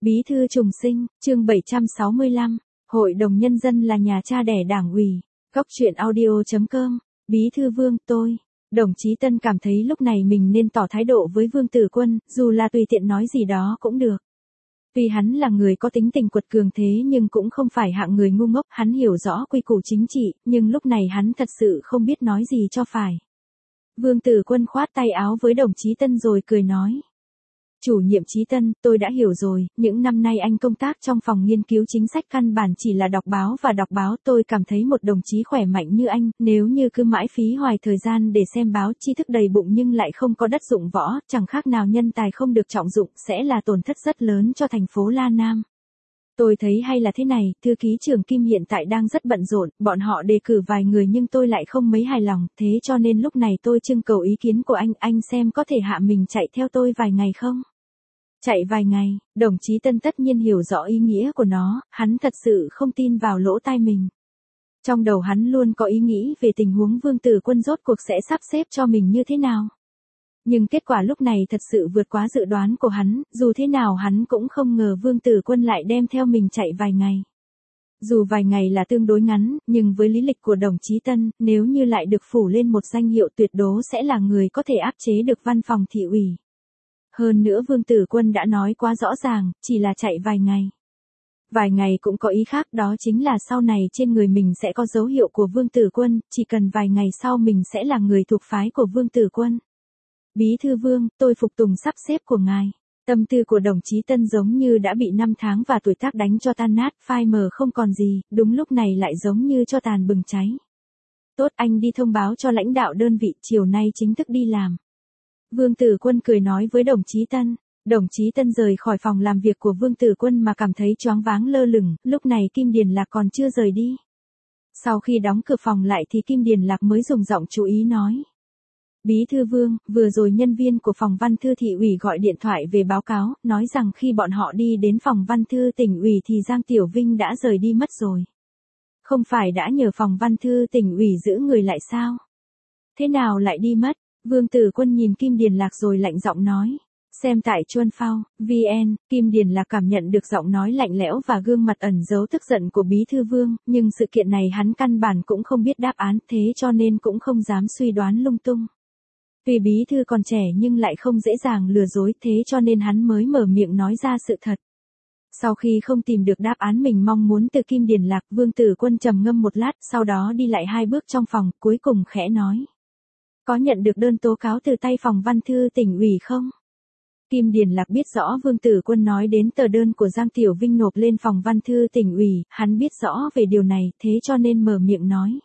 Bí thư trùng sinh, chương 765, Hội đồng Nhân dân là nhà cha đẻ Đảng ủy, góc truyện audio.com, Bí thư Vương, tôi. Đồng chí Tân cảm thấy lúc này mình nên tỏ thái độ với Vương Tử Quân, dù là tùy tiện nói gì đó cũng được. Vì hắn là người có tính tình quật cường thế nhưng cũng không phải hạng người ngu ngốc, hắn hiểu rõ quy củ chính trị, nhưng lúc này hắn thật sự không biết nói gì cho phải. Vương Tử Quân khoát tay áo với đồng chí Tân rồi cười nói. Chủ nhiệm Chí Tân, tôi đã hiểu rồi, những năm nay anh công tác trong phòng nghiên cứu chính sách căn bản chỉ là đọc báo, tôi cảm thấy một đồng chí khỏe mạnh như anh, nếu như cứ mãi phí hoài thời gian để xem báo, tri thức đầy bụng nhưng lại không có đất dụng võ, chẳng khác nào nhân tài không được trọng dụng, sẽ là tổn thất rất lớn cho thành phố La Nam. Tôi thấy hay là thế này, thư ký trưởng Kim hiện tại đang rất bận rộn, bọn họ đề cử vài người nhưng tôi lại không mấy hài lòng, thế cho nên lúc này tôi trưng cầu ý kiến của anh xem có thể hạ mình chạy theo tôi vài ngày không? Chạy vài ngày, đồng chí Tân tất nhiên hiểu rõ ý nghĩa của nó, hắn thật sự không tin vào lỗ tai mình. Trong đầu hắn luôn có ý nghĩ về tình huống Vương Tử Quân rốt cuộc sẽ sắp xếp cho mình như thế nào. Nhưng kết quả lúc này thật sự vượt quá dự đoán của hắn, dù thế nào hắn cũng không ngờ Vương Tử Quân lại đem theo mình chạy vài ngày. Dù vài ngày là tương đối ngắn, nhưng với lý lịch của đồng chí Tân, nếu như lại được phủ lên một danh hiệu tuyệt đố sẽ là người có thể áp chế được văn phòng thị ủy. Hơn nữa Vương Tử Quân đã nói quá rõ ràng, chỉ là chạy vài ngày. Vài ngày cũng có ý khác, đó chính là sau này trên người mình sẽ có dấu hiệu của Vương Tử Quân, chỉ cần vài ngày sau mình sẽ là người thuộc phái của Vương Tử Quân. Bí thư Vương, tôi phục tùng sắp xếp của ngài. Tâm tư của đồng chí Tân giống như đã bị năm tháng và tuổi tác đánh cho tan nát, phai mờ không còn gì, đúng lúc này lại giống như cho tàn bừng cháy. Tốt, anh đi thông báo cho lãnh đạo đơn vị, chiều nay chính thức đi làm. Vương Tử Quân cười nói với đồng chí Tân. Đồng chí Tân rời khỏi phòng làm việc của Vương Tử Quân mà cảm thấy choáng váng lơ lửng, lúc này Kim Điền Lạc còn chưa rời đi. Sau khi đóng cửa phòng lại thì Kim Điền Lạc mới dùng giọng chú ý nói. Bí thư Vương, vừa rồi nhân viên của phòng văn thư thị ủy gọi điện thoại về báo cáo, nói rằng khi bọn họ đi đến phòng văn thư tỉnh ủy thì Giang Tiểu Vinh đã rời đi mất rồi. Không phải đã nhờ phòng văn thư tỉnh ủy giữ người lại sao? Thế nào lại đi mất? Vương Tử Quân nhìn Kim Điền Lạc rồi lạnh giọng nói. Xem tại Chuân Phao, VN, Kim Điền Lạc cảm nhận được giọng nói lạnh lẽo và gương mặt ẩn giấu tức giận của Bí thư Vương, nhưng sự kiện này hắn căn bản cũng không biết đáp án, thế cho nên cũng không dám suy đoán lung tung. Vì Bí thư còn trẻ nhưng lại không dễ dàng lừa dối, thế cho nên hắn mới mở miệng nói ra sự thật. Sau khi không tìm được đáp án mình mong muốn từ Kim Điền Lạc, Vương Tử Quân trầm ngâm một lát, sau đó đi lại 2 bước trong phòng, cuối cùng khẽ nói. Có nhận được đơn tố cáo từ tay phòng văn thư tỉnh ủy không? Kim Điền Lạc biết rõ Vương Tử Quân nói đến tờ đơn của Giang Tiểu Vinh nộp lên phòng văn thư tỉnh ủy, hắn biết rõ về điều này, thế cho nên mở miệng nói.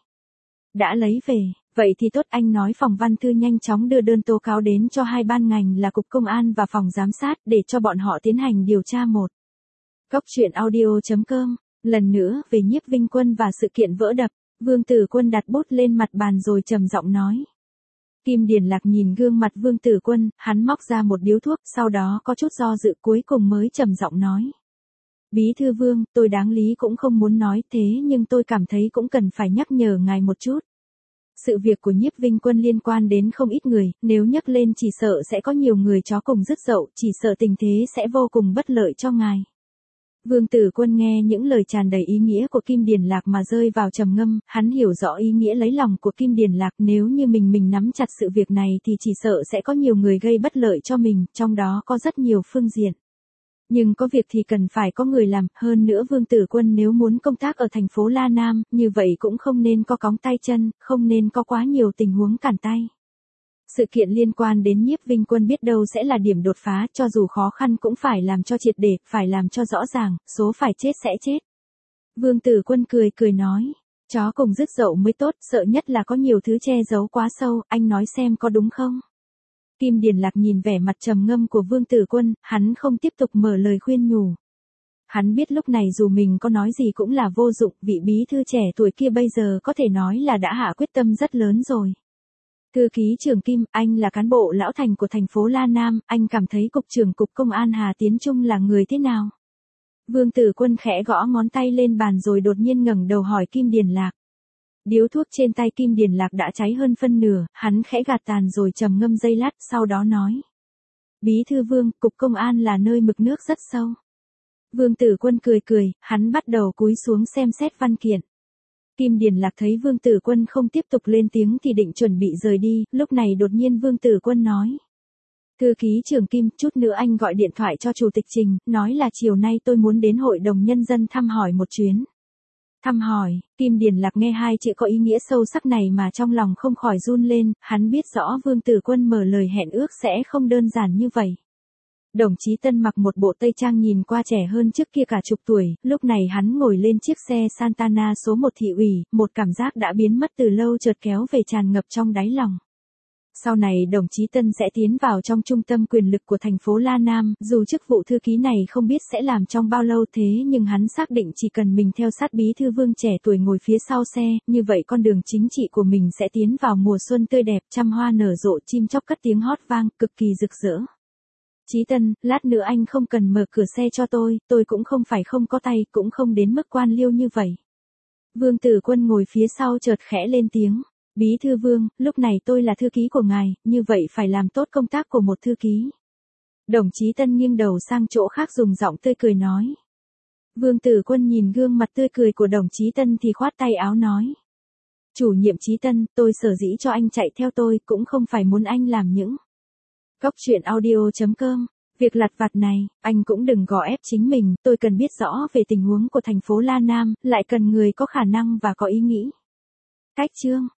Đã lấy về, vậy thì tốt, anh nói phòng văn thư nhanh chóng đưa đơn tố cáo đến cho 2 ban ngành là Cục Công an và Phòng Giám sát để cho bọn họ tiến hành điều tra một. Góc truyện audio.com, lần nữa về Nhiếp Vinh Quân và sự kiện vỡ đập, Vương Tử Quân đặt bút lên mặt bàn rồi trầm giọng nói. Kim Điền Lạc nhìn gương mặt Vương Tử Quân, hắn móc ra một điếu thuốc, sau đó có chút do dự cuối cùng mới trầm giọng nói. Bí thư Vương, tôi đáng lý cũng không muốn nói thế nhưng tôi cảm thấy cũng cần phải nhắc nhở ngài một chút. Sự việc của Nhiếp Vinh Quân liên quan đến không ít người, nếu nhắc lên chỉ sợ sẽ có nhiều người chó cùng rứt dậu, chỉ sợ tình thế sẽ vô cùng bất lợi cho ngài. Vương Tử Quân nghe những lời tràn đầy ý nghĩa của Kim Điền Lạc mà rơi vào trầm ngâm, hắn hiểu rõ ý nghĩa lấy lòng của Kim Điền Lạc, nếu như mình nắm chặt sự việc này thì chỉ sợ sẽ có nhiều người gây bất lợi cho mình, trong đó có rất nhiều phương diện. Nhưng có việc thì cần phải có người làm, hơn nữa Vương Tử Quân nếu muốn công tác ở thành phố La Nam, như vậy cũng không nên có cóng tay chân, không nên có quá nhiều tình huống cản tay. Sự kiện liên quan đến Nhiếp Vinh Quân biết đâu sẽ là điểm đột phá, cho dù khó khăn cũng phải làm cho triệt để, phải làm cho rõ ràng, số phải chết sẽ chết. Vương Tử Quân cười nói, chó cùng rứt dậu mới tốt, sợ nhất là có nhiều thứ che giấu quá sâu, anh nói xem có đúng không? Kim Điền Lạc nhìn vẻ mặt trầm ngâm của Vương Tử Quân, hắn không tiếp tục mở lời khuyên nhủ. Hắn biết lúc này dù mình có nói gì cũng là vô dụng, vị bí thư trẻ tuổi kia bây giờ có thể nói là đã hạ quyết tâm rất lớn rồi. Thư ký trưởng Kim, anh là cán bộ lão thành của thành phố La Nam, anh cảm thấy Cục trưởng Cục Công an Hà Tiến Trung là người thế nào? Vương Tử Quân khẽ gõ ngón tay lên bàn rồi đột nhiên ngẩng đầu hỏi Kim Điền Lạc. Điếu thuốc trên tay Kim Điền Lạc đã cháy hơn phân nửa, hắn khẽ gạt tàn rồi trầm ngâm giây lát, sau đó nói. Bí thư Vương, Cục Công an là nơi mực nước rất sâu. Vương Tử Quân cười cười, hắn bắt đầu cúi xuống xem xét văn kiện. Kim Điền Lạc thấy Vương Tử Quân không tiếp tục lên tiếng thì định chuẩn bị rời đi, lúc này đột nhiên Vương Tử Quân nói. Thư ký trưởng Kim, chút nữa anh gọi điện thoại cho Chủ tịch Trình, nói là chiều nay tôi muốn đến Hội đồng Nhân dân thăm hỏi một chuyến. Thăm hỏi, Kim Điền Lạc nghe hai chữ có ý nghĩa sâu sắc này mà trong lòng không khỏi run lên, hắn biết rõ Vương Tử Quân mở lời hẹn ước sẽ không đơn giản như vậy. Đồng chí Tân mặc một bộ tây trang nhìn qua trẻ hơn trước kia cả chục tuổi, lúc này hắn ngồi lên chiếc xe Santana số 1 thị ủy, một cảm giác đã biến mất từ lâu chợt kéo về tràn ngập trong đáy lòng. Sau này đồng chí Tân sẽ tiến vào trong trung tâm quyền lực của thành phố La Nam, dù chức vụ thư ký này không biết sẽ làm trong bao lâu thế nhưng hắn xác định chỉ cần mình theo sát bí thư Vương trẻ tuổi ngồi phía sau xe, như vậy con đường chính trị của mình sẽ tiến vào mùa xuân tươi đẹp, trăm hoa nở rộ, chim chóc cất tiếng hót vang, cực kỳ rực rỡ. Chí Tân, lát nữa anh không cần mở cửa xe cho tôi cũng không phải không có tay, cũng không đến mức quan liêu như vậy. Vương Tử Quân ngồi phía sau chợt khẽ lên tiếng. Bí thư Vương, lúc này tôi là thư ký của ngài, như vậy phải làm tốt công tác của một thư ký. Đồng chí Tân nghiêng đầu sang chỗ khác dùng giọng tươi cười nói. Vương Tử Quân nhìn gương mặt tươi cười của đồng chí Tân thì khoát tay áo nói. Chủ nhiệm Chí Tân, tôi sở dĩ cho anh chạy theo tôi cũng không phải muốn anh làm những Góc truyện audio.com. Việc lặt vặt này, anh cũng đừng gò ép chính mình, tôi cần biết rõ về tình huống của thành phố La Nam, lại cần người có khả năng và có ý nghĩ. Cách chương